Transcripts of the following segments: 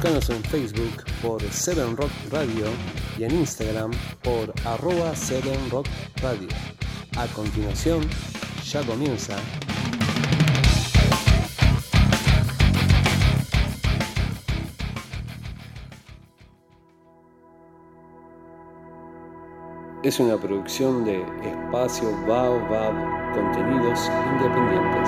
Búscanos en Facebook por 7Rock Radio y en Instagram por @7Rock Radio. A continuación, ya comienza. Es una producción de Espacio Baobab, contenidos independientes.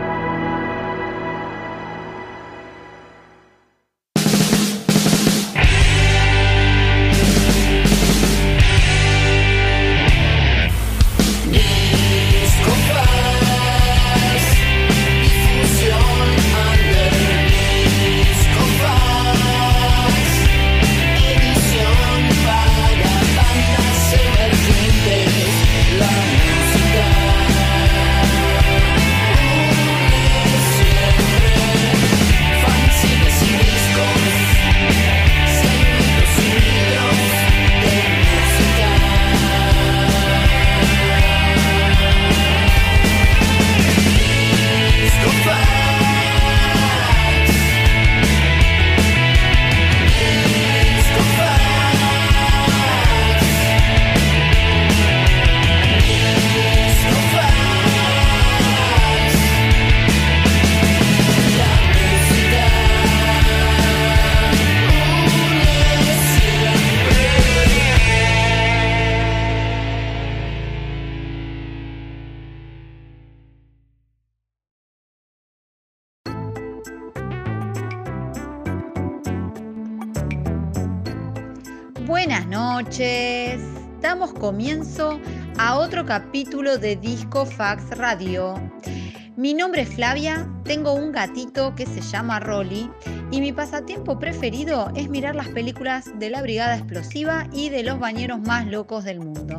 Buenas noches, damos comienzo a otro capítulo de Disco Fax Radio. Mi nombre es Flavia, tengo un gatito que se llama Rolly y mi pasatiempo preferido es mirar las películas de la Brigada Explosiva y de los bañeros más locos del mundo.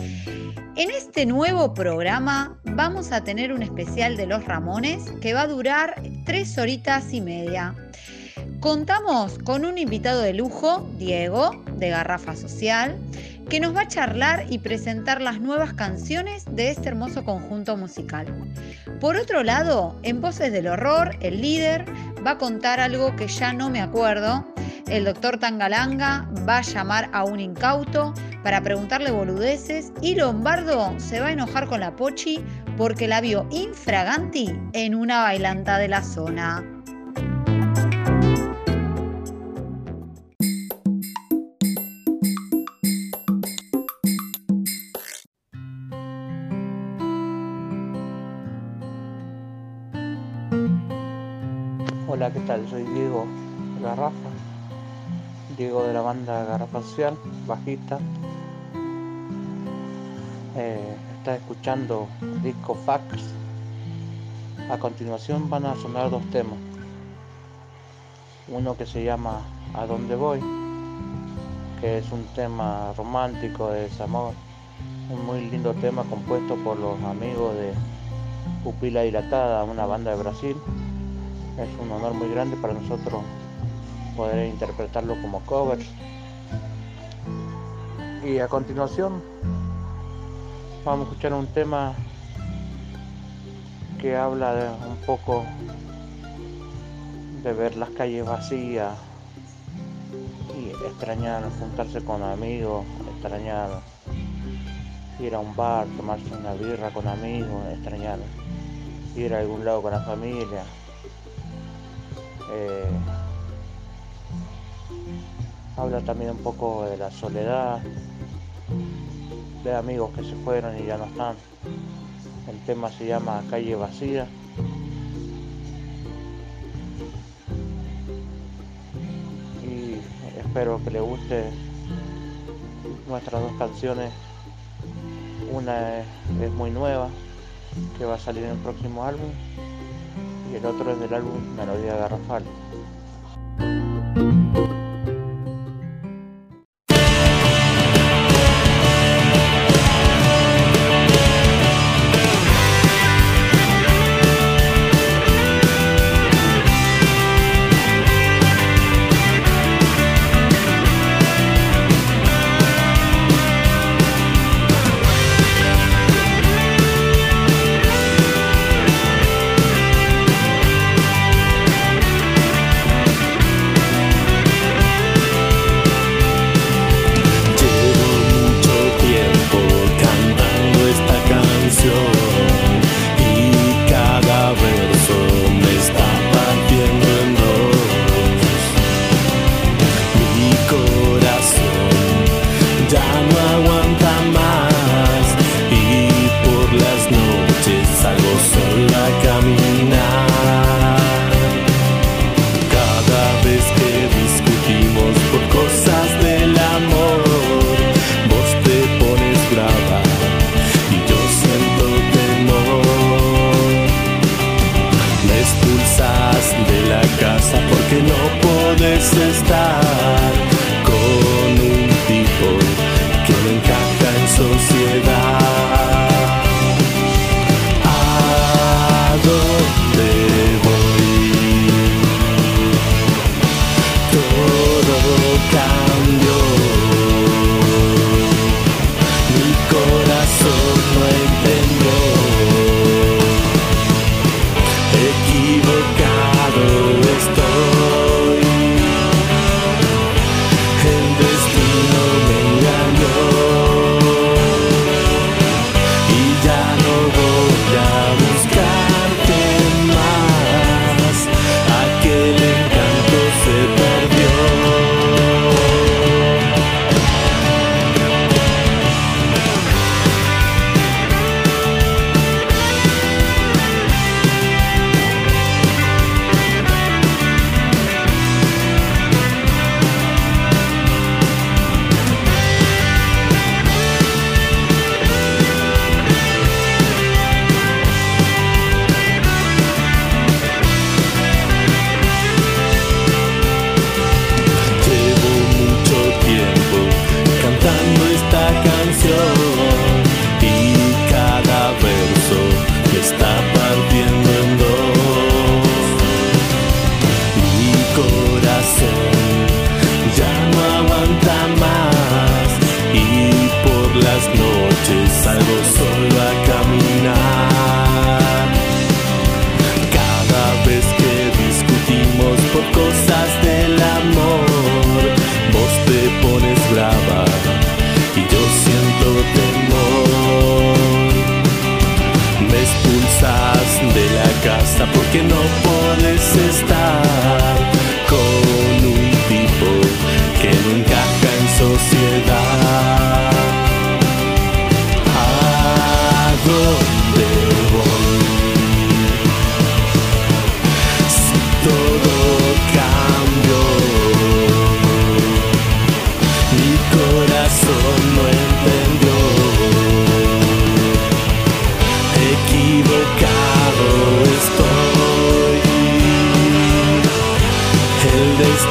En este nuevo programa vamos a tener un especial de Los Ramones que va a durar 3 horitas y media. Contamos con un invitado de lujo, Diego, de Garrafa Social, que nos va a charlar y presentar las nuevas canciones de este hermoso conjunto musical. Por otro lado, en Voces del Horror, el líder va a contar algo que ya no me acuerdo. El doctor Tangalanga va a llamar a un incauto para preguntarle boludeces y Lombardo se va a enojar con la Pochi porque la vio infraganti en una bailanta de la zona. Hola, ¿qué tal? Soy Diego Garrafa, Diego de la banda Garrafa Social, bajista. Estás escuchando Disco Fax. A continuación van a sonar 2 temas. Uno que se llama ¿A dónde voy?, que es un tema romántico de desamor. Un muy lindo tema compuesto por los amigos de Pupila Dilatada, una banda de Brasil. Es un honor muy grande para nosotros poder interpretarlo como covers. Y a continuación vamos a escuchar un tema que habla de un poco de ver las calles vacías y extrañar juntarse con amigos, extrañar ir a un bar, tomarse una birra con amigos, extrañar ir a algún lado con la familia. Habla también un poco de la soledad, de amigos que se fueron y ya no están. El tema se llama Calle Vacía. Y espero que les guste nuestras 2 canciones. Una es muy nueva, que va a salir en el próximo álbum, y el otro es del álbum Melodía Garrafal.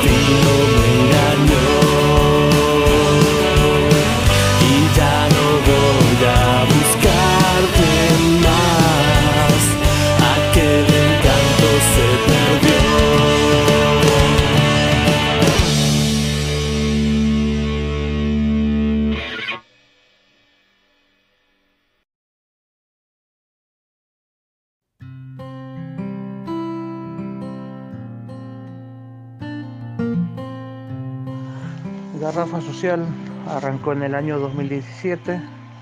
destino me engañó y ya no voy a buscarte más. Aquel encanto se perdió. Garrafa Social arrancó en el año 2017.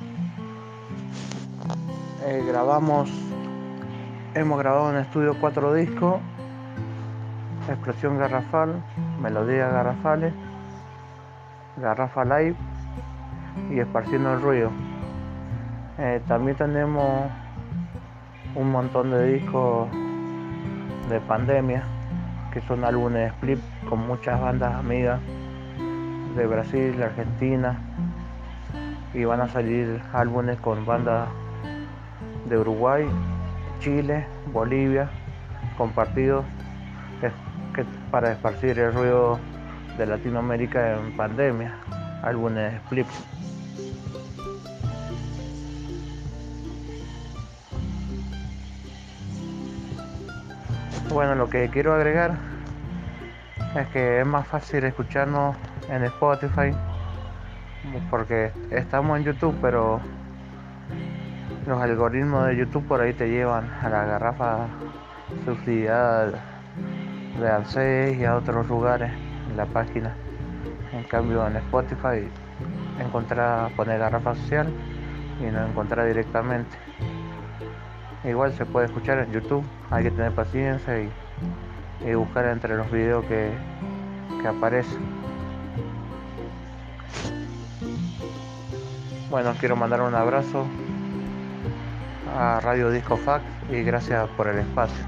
Hemos grabado en estudio 4 discos: Explosión Garrafal, Melodías Garrafales, Garrafa Live y Esparciendo el Ruido. También tenemos un montón de discos de pandemia, que son álbumes split con muchas bandas amigas de Brasil, Argentina, y van a salir álbumes con bandas de Uruguay, Chile, Bolivia, compartidos para esparcir el ruido de Latinoamérica en pandemia, álbumes split. Bueno, lo que quiero agregar es que es más fácil escucharnos en Spotify, porque estamos en YouTube, pero los algoritmos de YouTube por ahí te llevan a la garrafa subsidiada de ANSES y a otros lugares en la página. En cambio, en Spotify poner Garrafa Social y no encontrar directamente. Igual se puede escuchar en YouTube, hay que tener paciencia y buscar entre los videos que aparecen. Bueno, quiero mandar un abrazo a Radio Disco Fax y gracias por el espacio.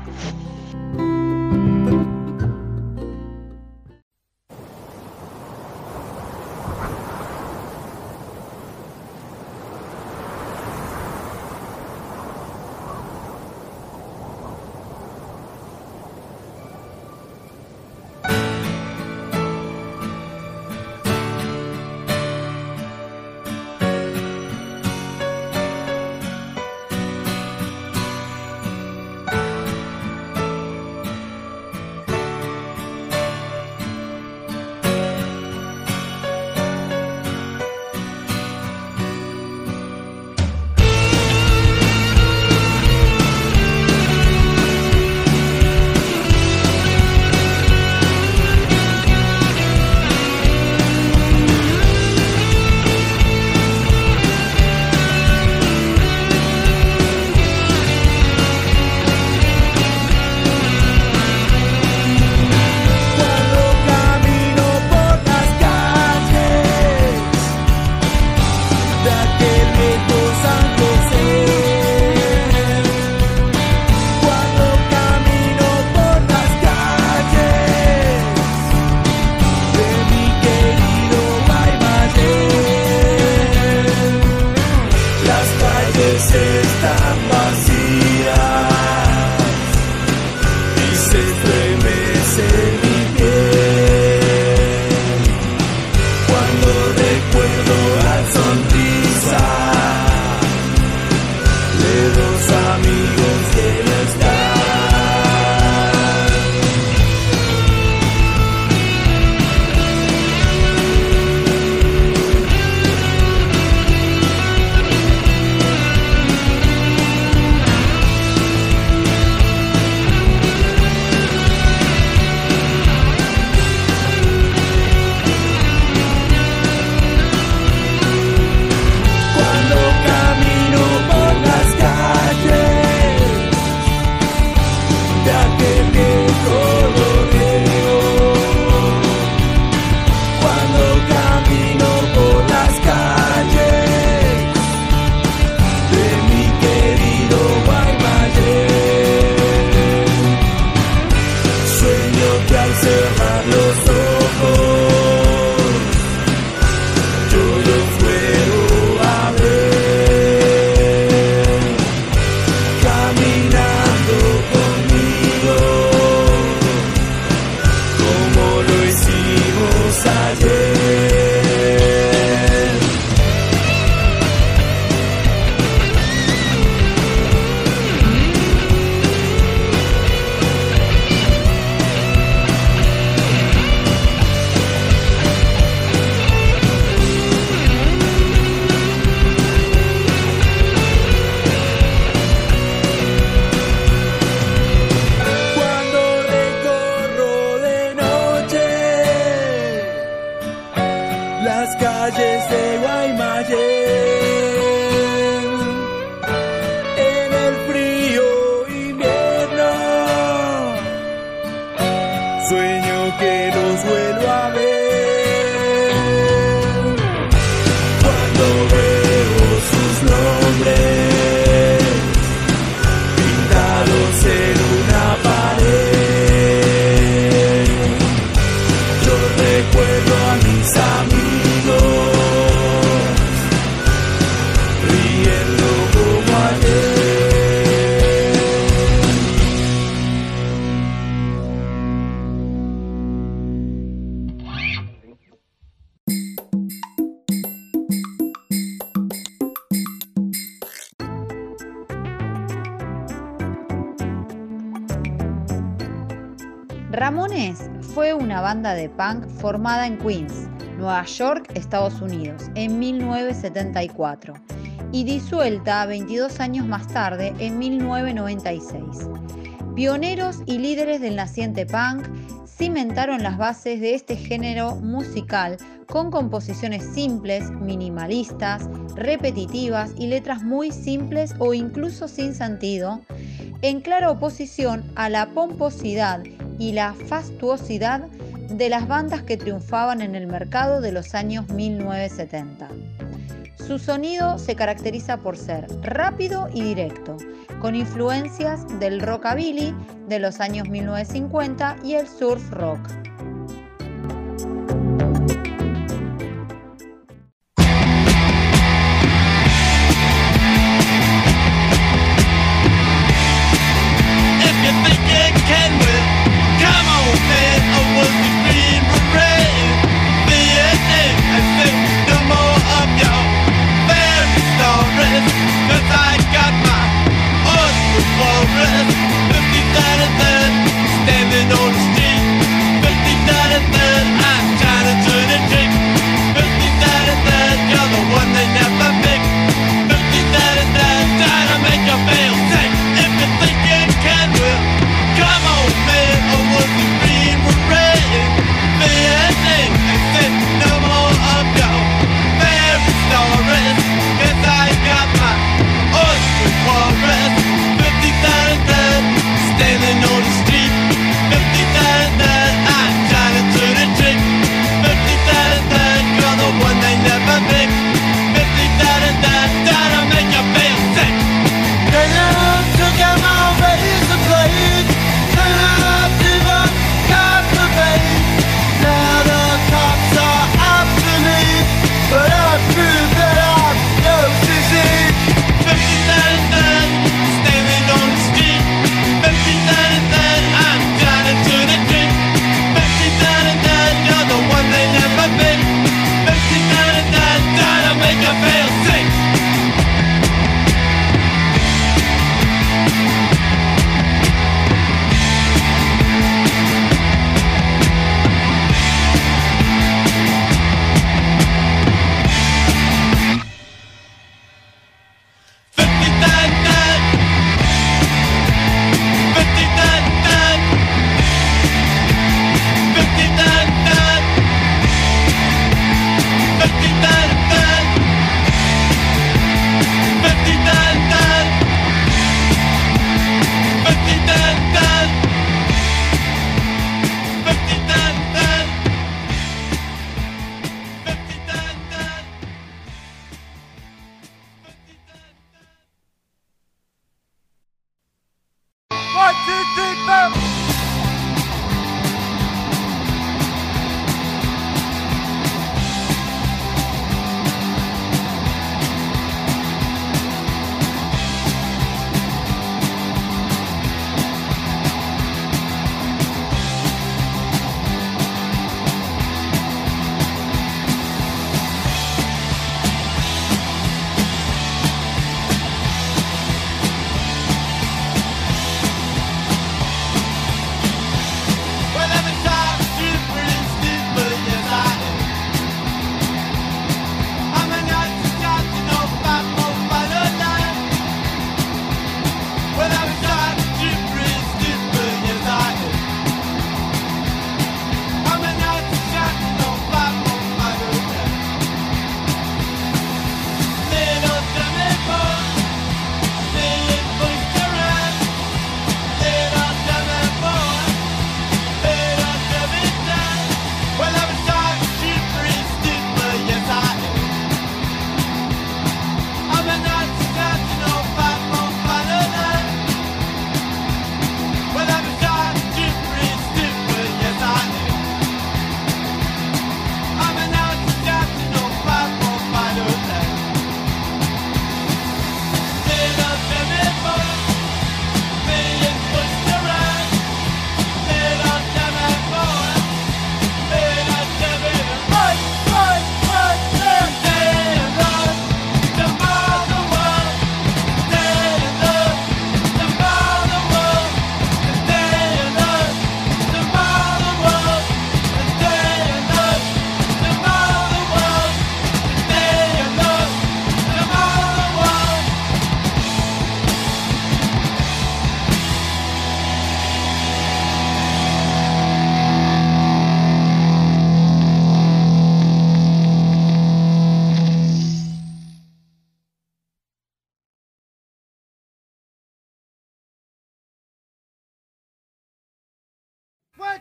Como lo hiciste. sueño que los vuelvo a ver. Cuando veo sus nombres pintados en una pared, yo recuerdo a mis amigos riendo como ayer. Ramones fue una banda de punk formada en Queens, Nueva York, Estados Unidos, en 1974 y disuelta 22 años más tarde, en 1996. Pioneros y líderes del naciente punk, cimentaron las bases de este género musical con composiciones simples, minimalistas, repetitivas y letras muy simples o incluso sin sentido, en clara oposición a la pomposidad y la fastuosidad de las bandas que triunfaban en el mercado de los años 1970. Su sonido se caracteriza por ser rápido y directo, con influencias del rockabilly de los años 1950 y el surf rock. Standing on the street,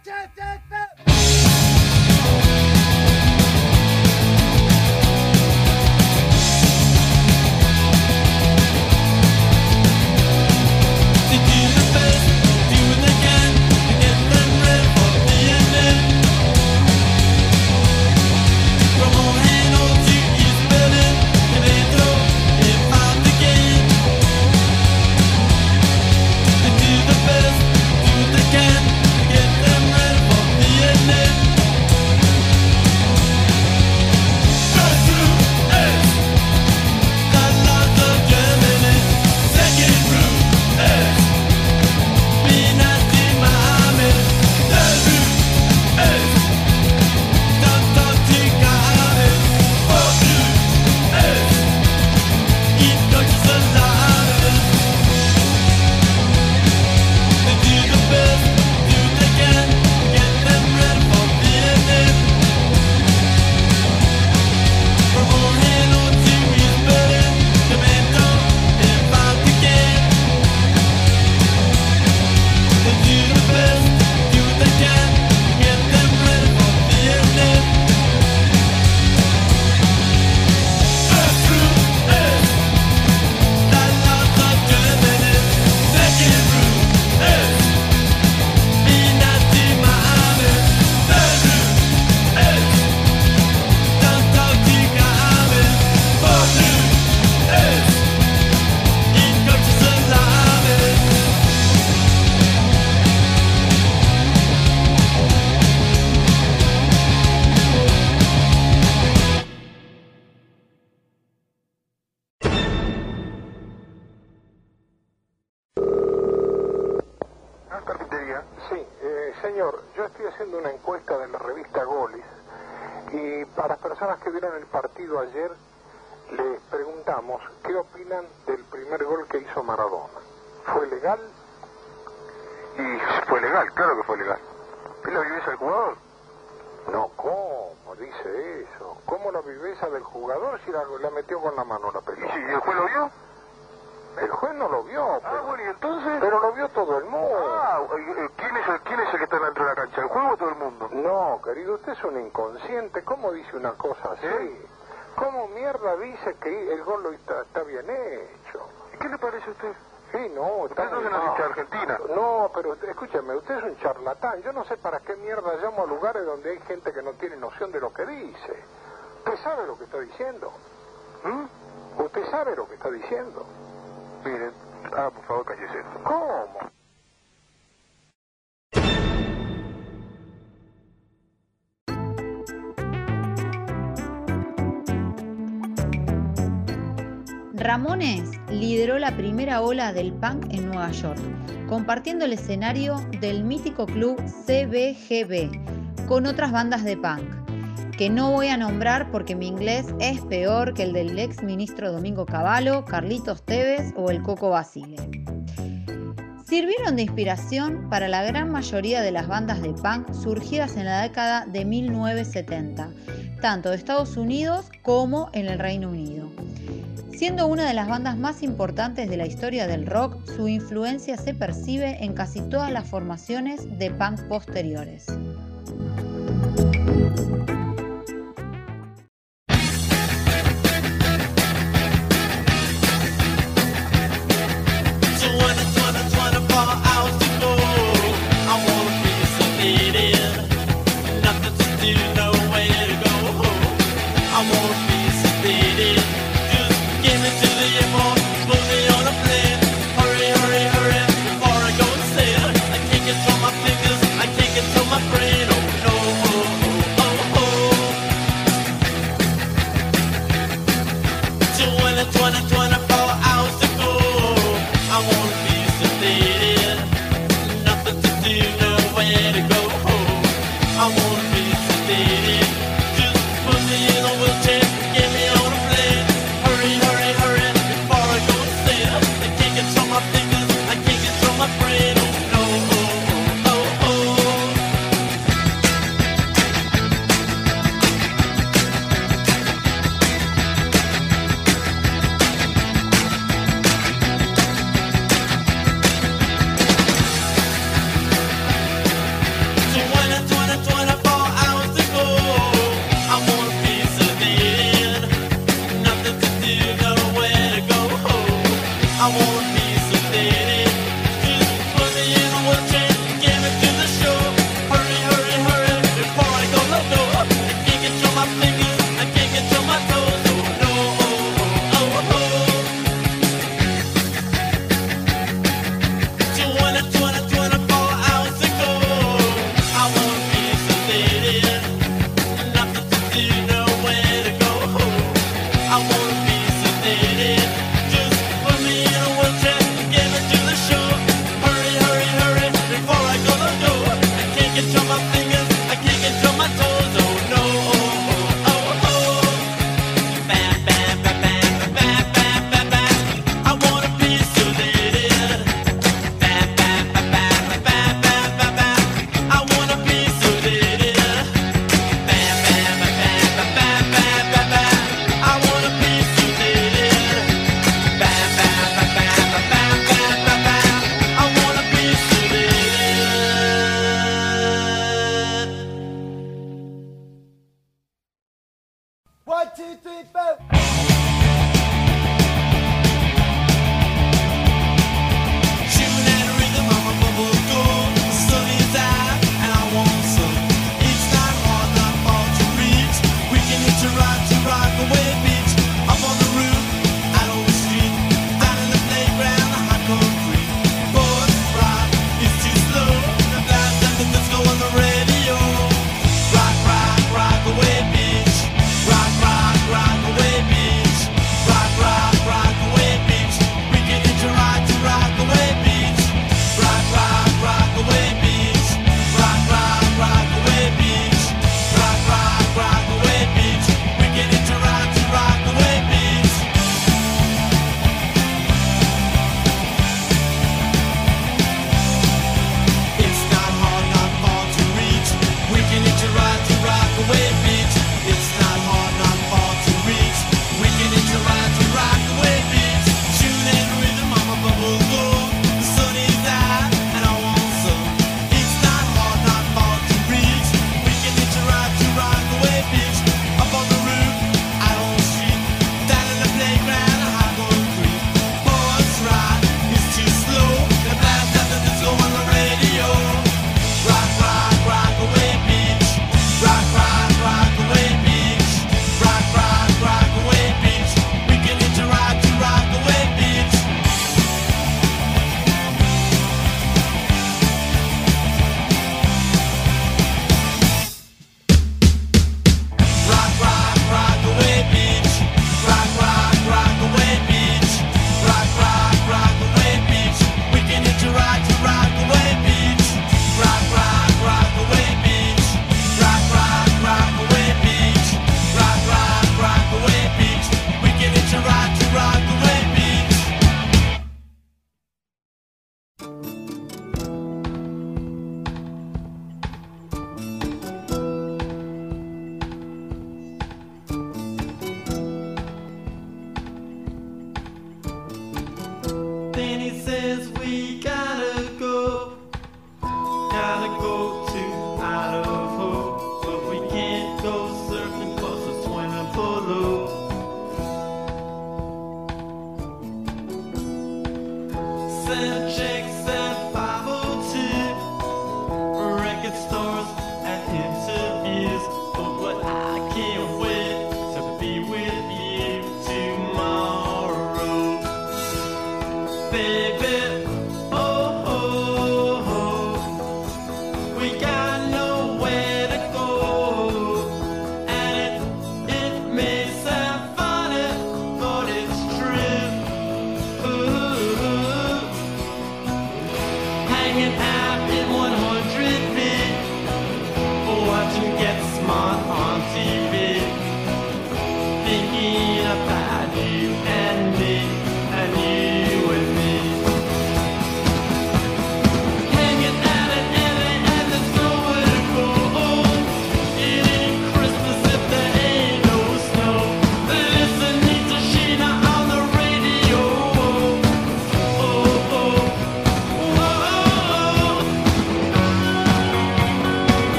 Señor, yo estoy haciendo una encuesta de la revista Goles y para las personas que vieron el partido ayer les preguntamos qué opinan del primer gol que hizo Maradona. ¿Fue legal? Y fue legal, claro que fue legal. ¿Es la viveza del jugador? No, ¿cómo dice eso? ¿Cómo la viveza del jugador si la metió con la mano la pelota? ¿Y el juez lo vio? El juez no lo vio. Pero, bueno, ¿y entonces? Pero lo vio todo el mundo. ¿Quién es el que está dentro de la cancha? ¿El juego o todo el mundo? No, querido, usted es un inconsciente. ¿Cómo dice una cosa así? ¿Cómo mierda dice que el gol está bien hecho? ¿Y qué le parece a usted? Sí, no, está usted no es una hincha argentina. No, pero escúcheme, usted es un charlatán. Yo no sé para qué mierda llamo a lugares donde hay gente que no tiene noción de lo que dice. ¿Usted sabe lo que está diciendo? ¿Usted sabe lo que está diciendo? Miren, por favor, cállese. ¿Cómo? Ramones lideró la primera ola del punk en Nueva York, compartiendo el escenario del mítico club CBGB con otras bandas de punk, que no voy a nombrar porque mi inglés es peor que el del ex ministro Domingo Cavallo, Carlitos Tevez o el Coco Basile. Sirvieron de inspiración para la gran mayoría de las bandas de punk surgidas en la década de 1970, tanto de Estados Unidos como en el Reino Unido. Siendo una de las bandas más importantes de la historia del rock, su influencia se percibe en casi todas las formaciones de punk posteriores. My fingers, I can't get to my brain.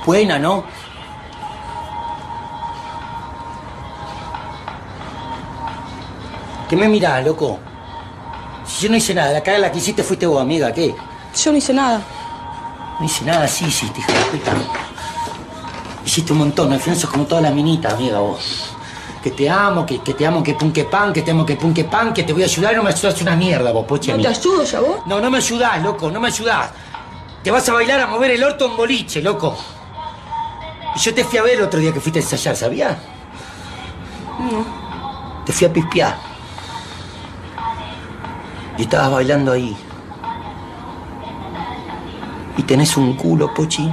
Buena, ¿no? ¿Qué me mirás, loco? Si yo no hice nada, la cara la que hiciste fuiste vos, amiga, ¿qué? Yo no hice nada. No hice nada, sí hiciste, hija de puta. Hiciste un montón, al final sos como toda la minita, amiga, vos. Que te amo, que te amo, que pun que pan, que te amo, que pun que pan, que te voy a ayudar y no me ayudas una mierda, vos, poche. ¿No te ayudo ya vos? No, no me ayudás, loco, no me ayudás. Te vas a bailar a mover el orto en boliche, loco. Y yo te fui a ver el otro día que fuiste a ensayar, ¿sabías? No. Te fui a pispear. Y estabas bailando ahí. Y tenés un culo, Pochi.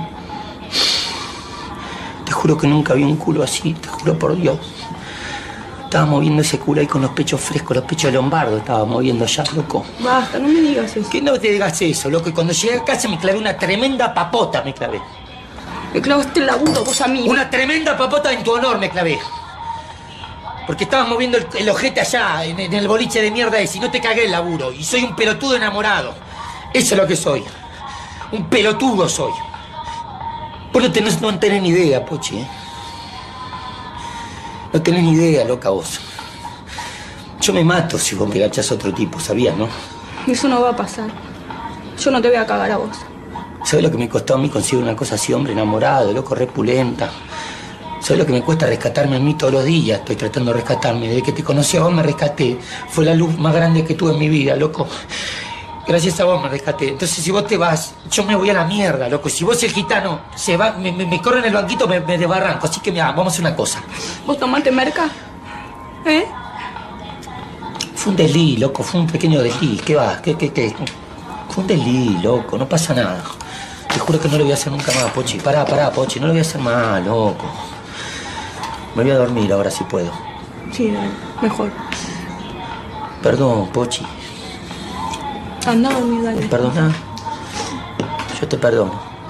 Te juro que nunca vi un culo así, te juro por Dios. Estaba moviendo ese culo ahí con los pechos frescos, los pechos de Lombardo estaba moviendo ya, loco. Basta, no me digas eso. Que no te digas eso, loco. Y cuando llegué a casa me clavé una tremenda papota, me clavé. Me clavaste el laburo vos a mí. Una tremenda papota en tu honor me clavé. Porque estabas moviendo el ojete allá, en el boliche de mierda ese, y no te cagué el laburo. Y soy un pelotudo enamorado. Eso es lo que soy. Un pelotudo soy. Vos no tenés ni idea, Pochi, ¿eh? No tenés ni idea, loca, vos. Yo me mato si vos me agachás a otro tipo, ¿sabías, no? Eso no va a pasar. Yo no te voy a cagar a vos. ¿Sabés lo que me costó a mí conseguir una cosa así, hombre enamorado, loco, repulenta? ¿Sabés lo que me cuesta rescatarme a mí todos los días? Estoy tratando de rescatarme. Desde que te conocí a vos me rescaté. Fue la luz más grande que tuve en mi vida, loco. Gracias a vos me rescaté. Entonces, si vos te vas, yo me voy a la mierda, loco. Si vos el gitano se va, me corre en el banquito, me desbarranco. Así que, mira, vamos a hacer una cosa. ¿Vos tomaste merca? ¿Eh? Fue un desliz, loco. Fue un pequeño desliz. ¿Qué va? ¿Qué? Fue un desliz, loco. No pasa nada. Te juro que no lo voy a hacer nunca más, Pochi. Pará, Pochi. No lo voy a hacer más, loco. Me voy a dormir ahora si puedo. Sí, dale. Mejor. Perdón, Pochi. Anda a dormir, dale. ¿Me perdonás? Yo te perdono.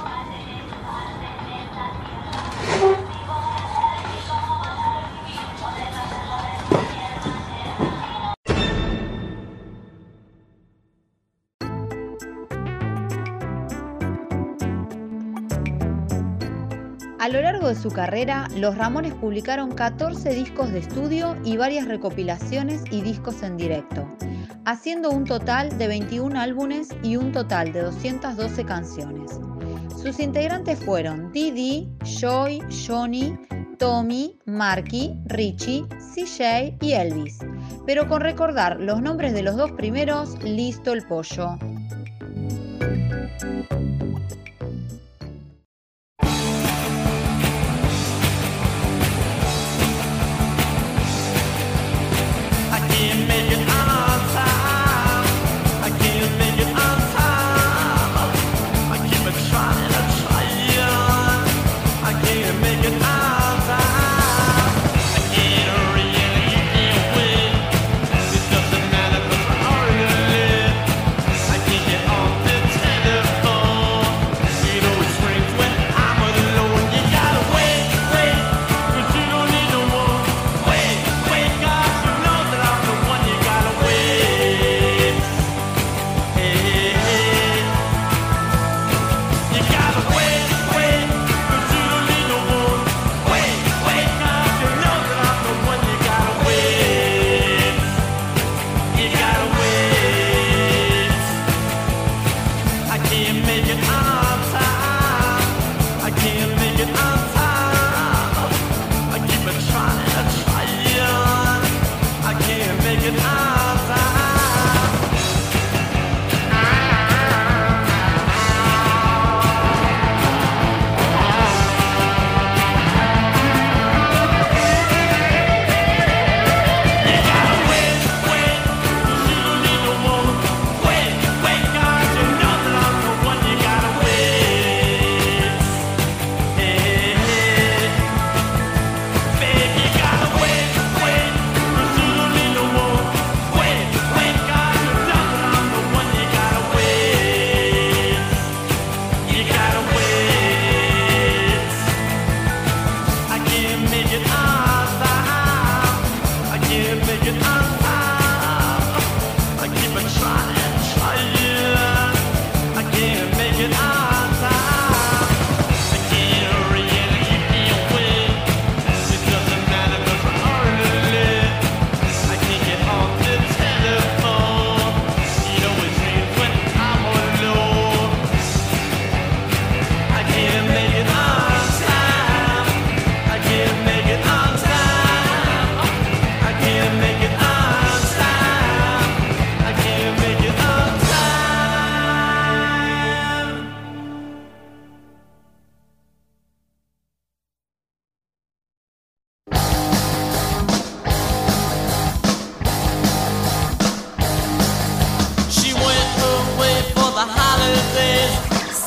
A lo largo de su carrera, Los Ramones publicaron 14 discos de estudio y varias recopilaciones y discos en directo, haciendo un total de 21 álbumes y un total de 212 canciones. Sus integrantes fueron Dee, Joy, Johnny, Tommy, Marky, Richie, CJ y Elvis, pero con recordar los nombres de los dos primeros, listo el pollo. I can't get off the telephone.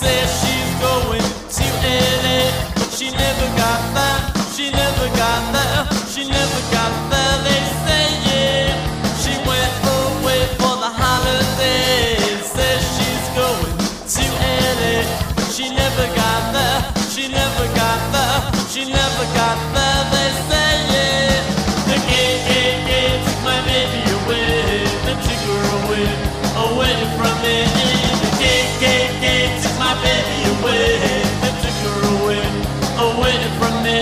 says she's going to LA, but she never got there. She never got there. She never got there. They say yeah, she went away for the holidays. Says she's going to LA, but she never got there. She never got there. She never got there. They say yeah, the gay took my baby away. They took her away from me. The gay took my baby away. They took her away from me.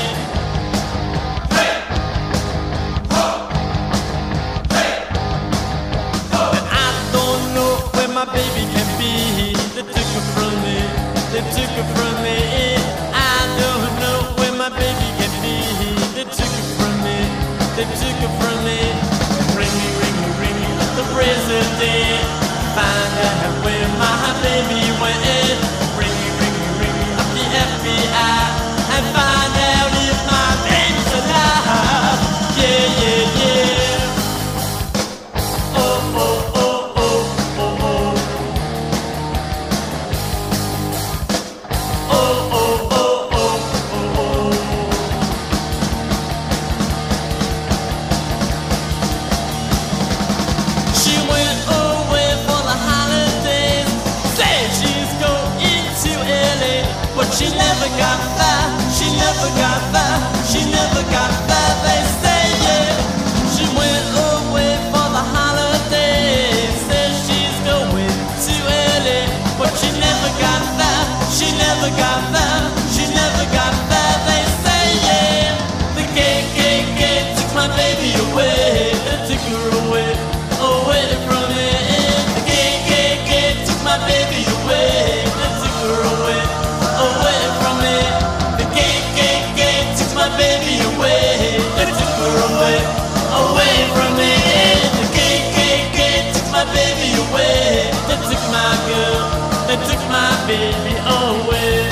Hey, ho, hey, ho. And I don't know where my baby can be. They took her from me. They took her from me. I don't know where my baby can be. They took her from me. They took her from me. Ring me, the president. Find out where my baby went. Ring me, up the FBI. And find out if my baby's alive. Yeah, yeah, yeah. Oh, oh, oh, oh, oh, oh. Oh, oh, oh, oh, oh, oh. She went away for the holidays. Said she's going to LA, but she never got there. She never got there. She never got there. They say yeah, she went away for the holidays. Said she's going to LA, but she never got there. She never got there. She never got there. They say yeah, the gay took my baby away. They took her away from me. The gay took my baby away. They took her away from me. The gay took my baby away. They took her away from me. The gay took my baby away. They took my girl. They took my baby away.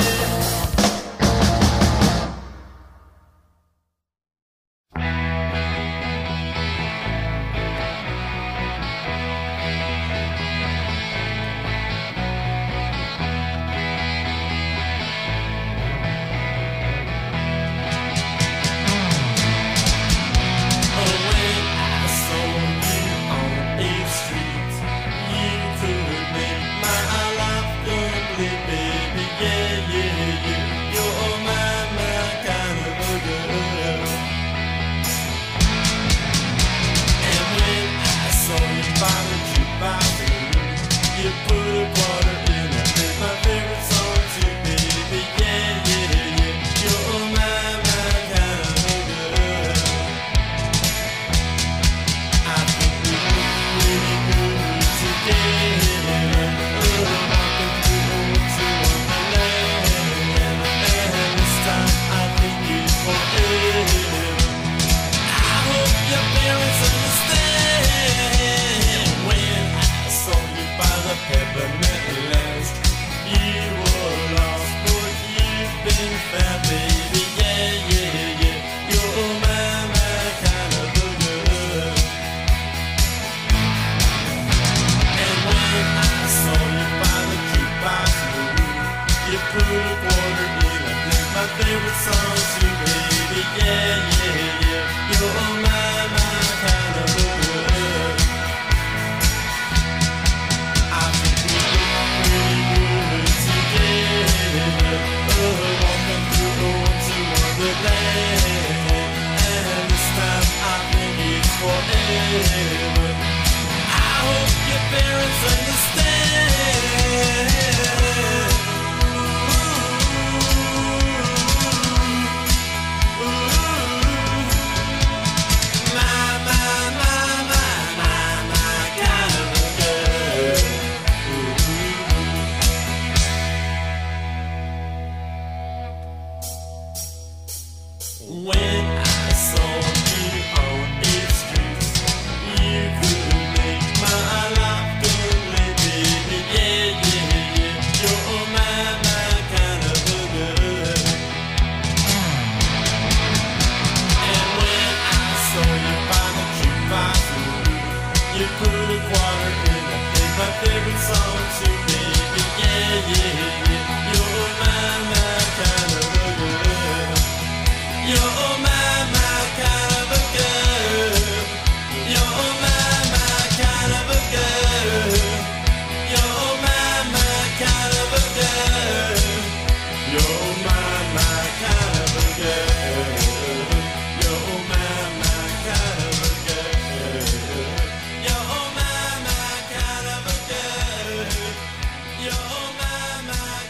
You're my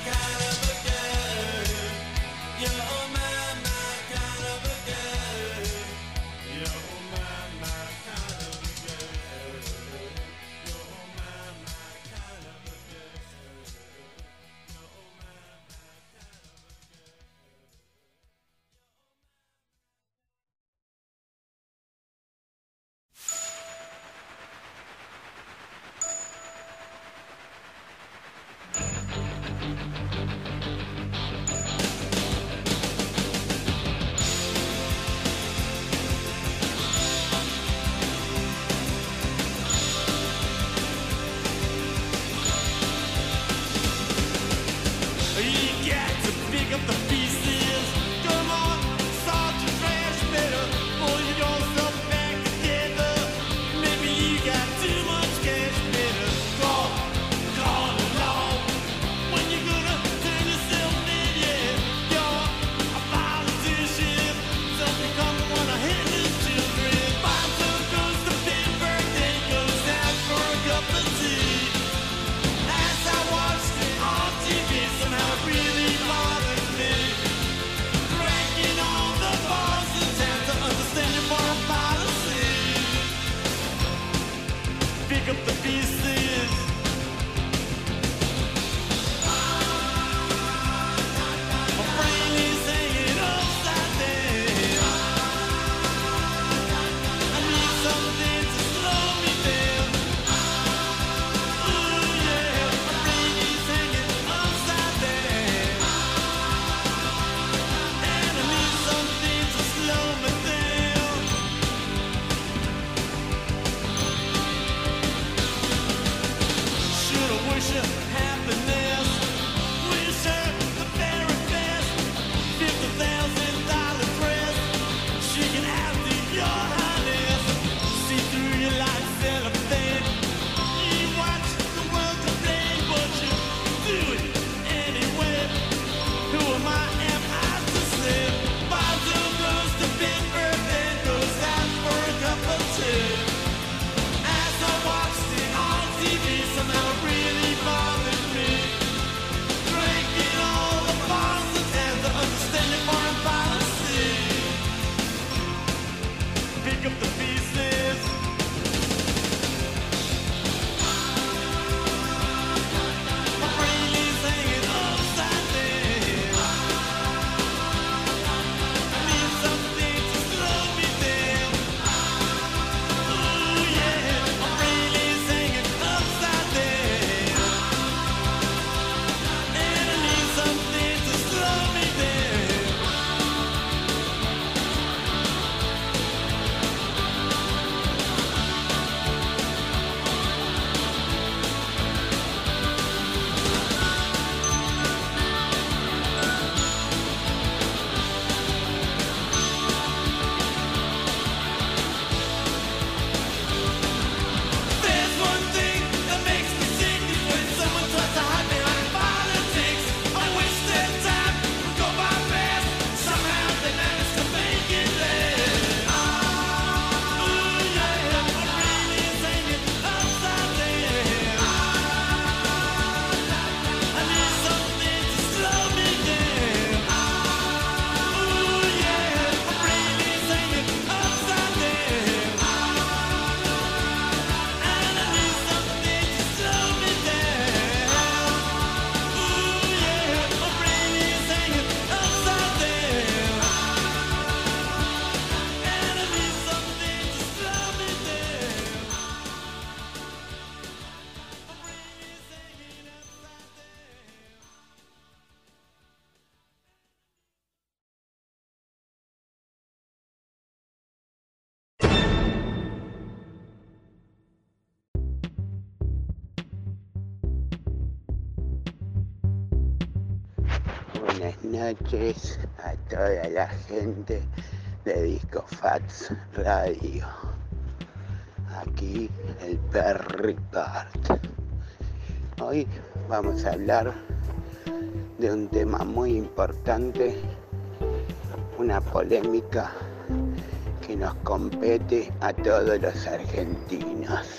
Buenas noches a toda la gente de Disco Fats Radio. Aquí el Perricard. Hoy vamos a hablar de un tema muy importante, una polémica que nos compete a todos los argentinos.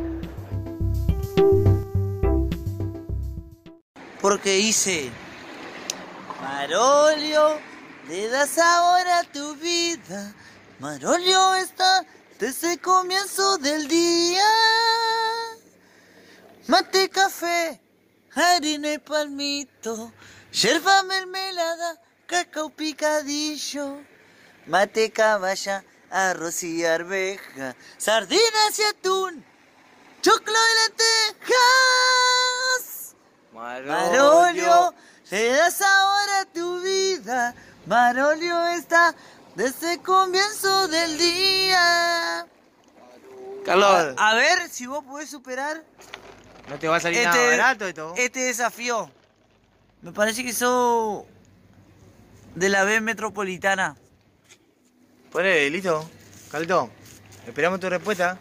Porque hice Marolio, le das sabor a tu vida. Marolio está desde el comienzo del día. Mate, café, harina y palmito, yerba mermelada, cacao picadillo. Mate, caballa, arroz y arveja, sardinas y atún, choclo y lentejas. Marolio, le das sabor a tu vida. Marolio está desde el comienzo del día. Carlos, A ver si vos podés superar. no te va a salir nada barato esto. Este desafío. Me parece que sos de la B metropolitana. Ponele, listo. Carlito, esperamos tu respuesta.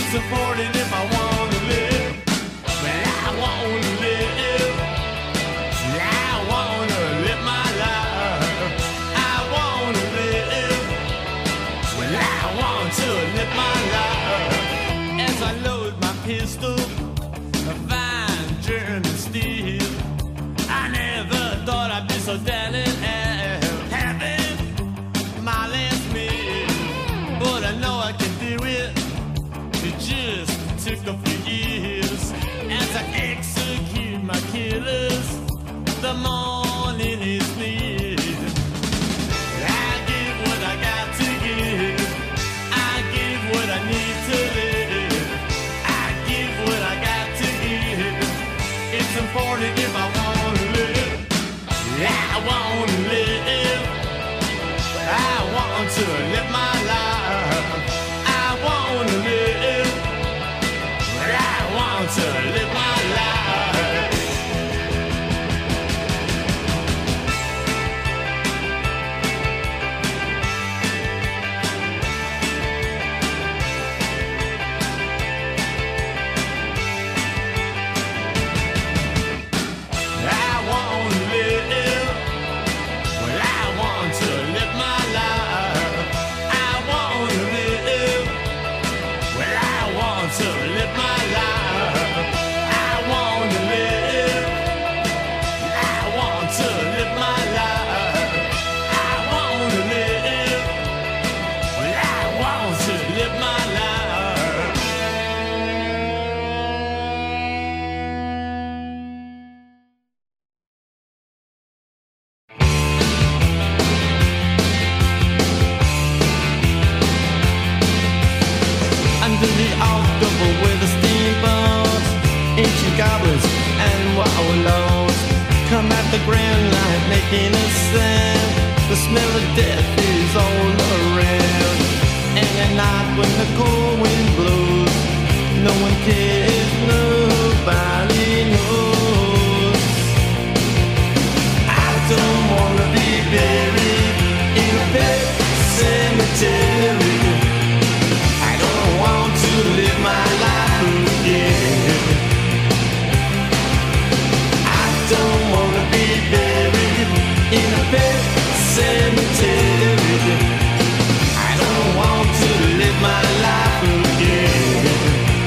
It's important if I want to live. Well, I want to live. I want to live my life. I want to live. Well, I want to live my life. As I load my pistol, a fine German steel. I never thought I'd be so down and out, having my last meal. But I know I can do it. It just took a few years. As I execute my killers, the morning is near. I give what I got to give. I give what I need to live. I give what I got to give. It's important if I want to live. I want to live. I want to live my life. I want to live. I want to live my life. I want to live. Well, I want to live my life. I want to live. Well, I want to live my life. I want to live. I want to live my life. I want to live. Well, I want to live my life. Under the October with the steamboats, ancient goblins and wallows come at the grand line making a sound. The smell of death is all around. And at night when the cold wind blows, no one cares, nobody knows. I don't wanna be buried in a pet cemetery. I don't want to live my life again. I don't want to be buried in a pet cemetery. I don't want to live my life again.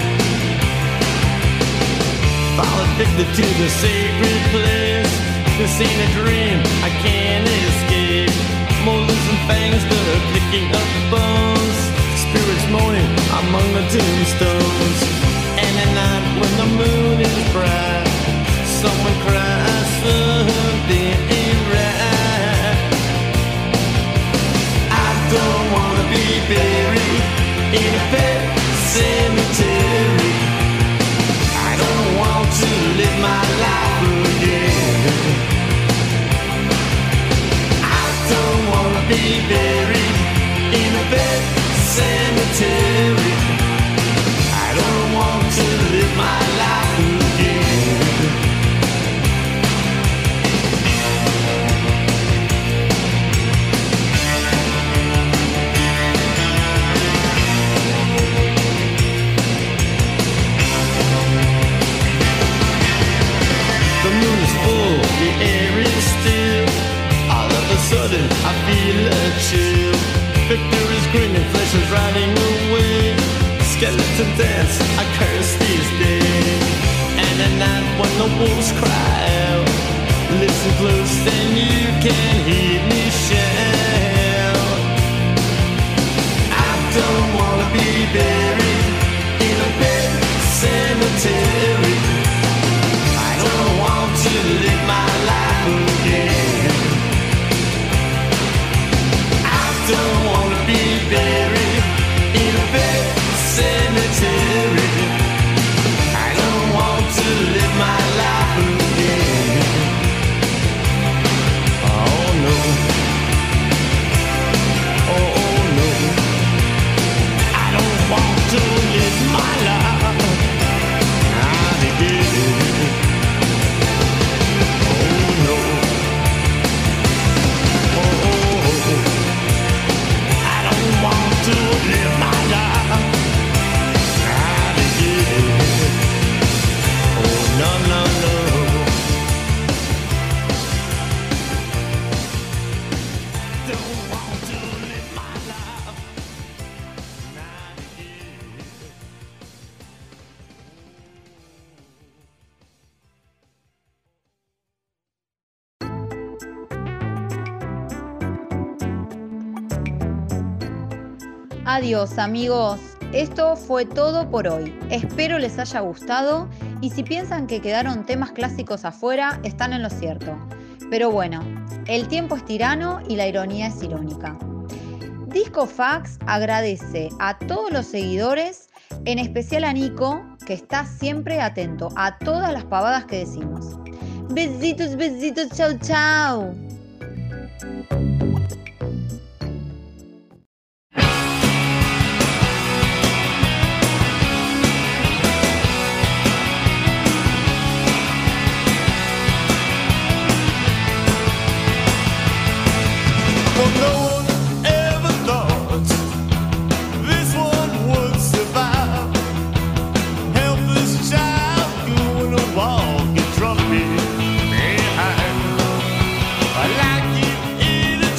Fall addicted to the sacred place. This ain't a dream, I can't escape. Molars and fangs that are picking up bones. Spirits moaning among the tombstones. And at night when the moon is bright, someone cries something ain't right. I don't wanna be buried in a pet cemetery. I don't want to live my life again. I don't wanna be buried in a pet cemetery. I don't want to live my life again. The moon is full, the air is still. All of a sudden I feel a chill. Victor is grinning, flesh is riding away. Skeleton dance, I curse these days. And at night when the wolves cry out, listen close and you can hear me shout. I don't wanna be buried in a pet cemetery. I don't want to live my life again. I don't wanna be buried in a pet cemetery. I don't want to live my life again. Oh no. Oh no. I don't want to live my life again. Oh no. Oh, I don't want to live my life. Adiós, amigos. Esto fue todo por hoy. Espero les haya gustado y si piensan que quedaron temas clásicos afuera, están en lo cierto. Pero bueno, el tiempo es tirano y la ironía es irónica. Disco Fax agradece a todos los seguidores, en especial a Nico, que está siempre atento a todas las pavadas que decimos. Besitos, besitos, chau, chau. I like it.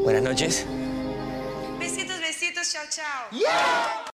Buenas noches. Besitos, besitos, chao, chao.